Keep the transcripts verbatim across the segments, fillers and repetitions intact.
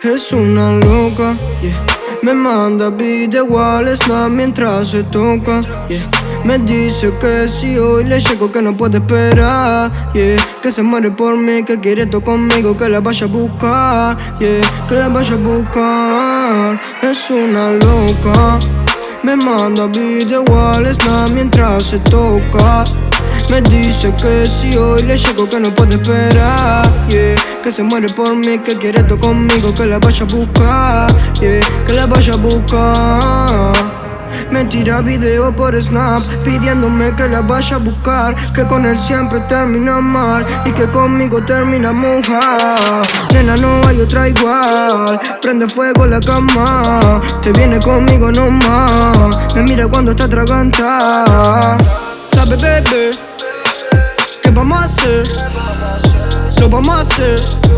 Es una loca, yeah. Me manda video igual snap mientras se toca, yeah. Me dice que si hoy le llego que no puede esperar, yeah. Que se muere por mí, que quiere todo conmigo, que la vaya a buscar, yeah. Que la vaya a buscar. Es una loca. Me manda video igual snap mientras se toca. Me dice que si hoy le llego que no puede esperar, yeah. Que se muere por mí, que quiere todo conmigo, que la vaya a buscar, yeah. Que la vaya a buscar. Me tira video por Snap pidiéndome que la vaya a buscar, que con él siempre termina mal y que conmigo termina mojar. Nena, no hay otra igual, prende fuego la cama, te viene conmigo nomás, me mira cuando está atragantada. Sabe, bebé, ¿qué vamos a hacer? Lo vamos a hacer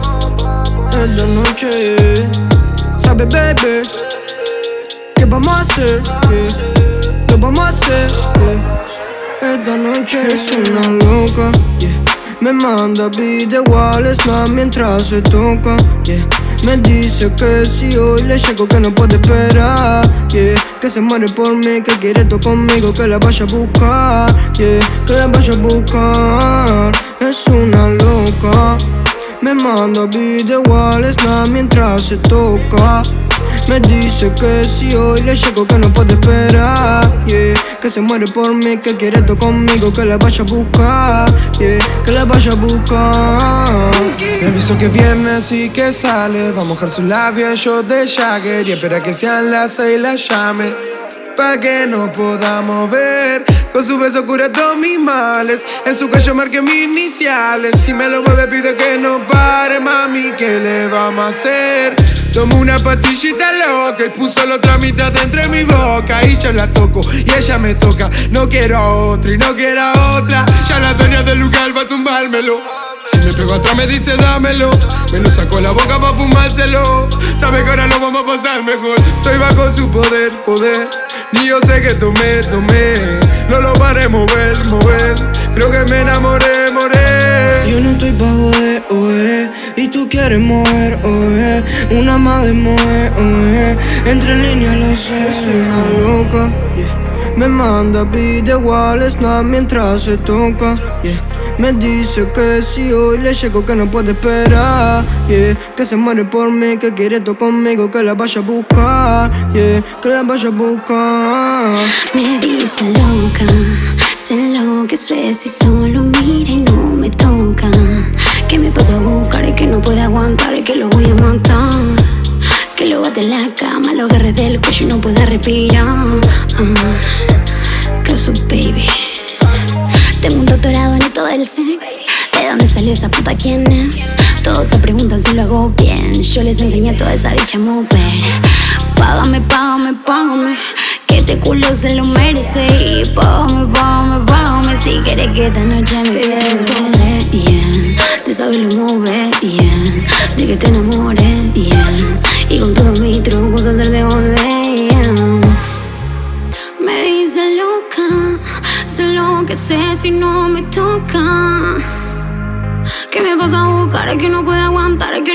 esta noche. Sabe, bebé, ¿qué vamos a hacer? Yeah. Lo vamos a hacer, yeah. Esta noche. Es una loca, yeah. Me manda video igual snap mientras se toca, yeah. Me dice que si hoy le llego que no puede esperar, yeah. Que se muere por mí, que quiere todo conmigo, que la vaya a buscar, yeah. Que la vaya a buscar. Es una loca. Me manda video igual snap mientras se toca. Me dice que si hoy le llego que no puede esperar, yeah. Que se muere por mí, que quiere todo conmigo, que la vaya a buscar, yeah. Que la vaya a buscar. Me aviso que viene así que sale, va a mojar su labio yo de Jagger y espera que sean las seis y la llame, pa' que nos podamos ver. Con su beso cura todos mis males, en su cuello marqué mis iniciales. Si me lo mueve pide que no pare, mami, ¿qué le vamos a hacer? Tomo una pastillita loca y puso la otra mitad entre mi boca y yo la toco y ella me toca. No quiero a otra y no quiero a otra, ya la dueña del lugar va a tumbármelo. Si me pego atrás me dice dámelo, me lo sacó la boca pa' fumárselo. Sabe que ahora lo vamos a pasar mejor, estoy bajo su poder, poder. Ni yo sé que tomé, tomé, no lo paré mover, mover. Creo que me enamoré, moré. Yo no estoy bajo de oe, y tú quieres mover, oe. Una más de mover, oe. Entre líneas lo sé, soy una loca, yeah. Me manda video igual snap mientras se toca, yeah. Me dice que si hoy le llego que no puede esperar, yeah. Que se muere por mí, que quiere todo conmigo, que la vaya a buscar, yeah. Que la vaya a buscar. Me dice loca, se enloquece si solo mira y no me toca. Que me pasa a buscar y que no puede aguantar y que lo voy a matar. Que lo bate en la cama, lo agarre del cuello y no pueda respirar. uh, Cause oh, baby, tengo un doctorado en esto del sex. ¿De dónde salió esa puta? ¿Quién es? Todos se preguntan si lo hago bien. Yo les enseñé a toda esa dicha a mover. Págame, págame, págame, que este culo se lo merece. Y págame, págame, págame, si quieres que esta noche me quede poder, yeah. De saberlo mover, yeah. De que te enamores, yeah. Y con todos mis trucos hacerte volver, yeah. Me dice loca, sé lo que sé si no me toca. Que me pasa a buscar, es que no puede aguantar, es que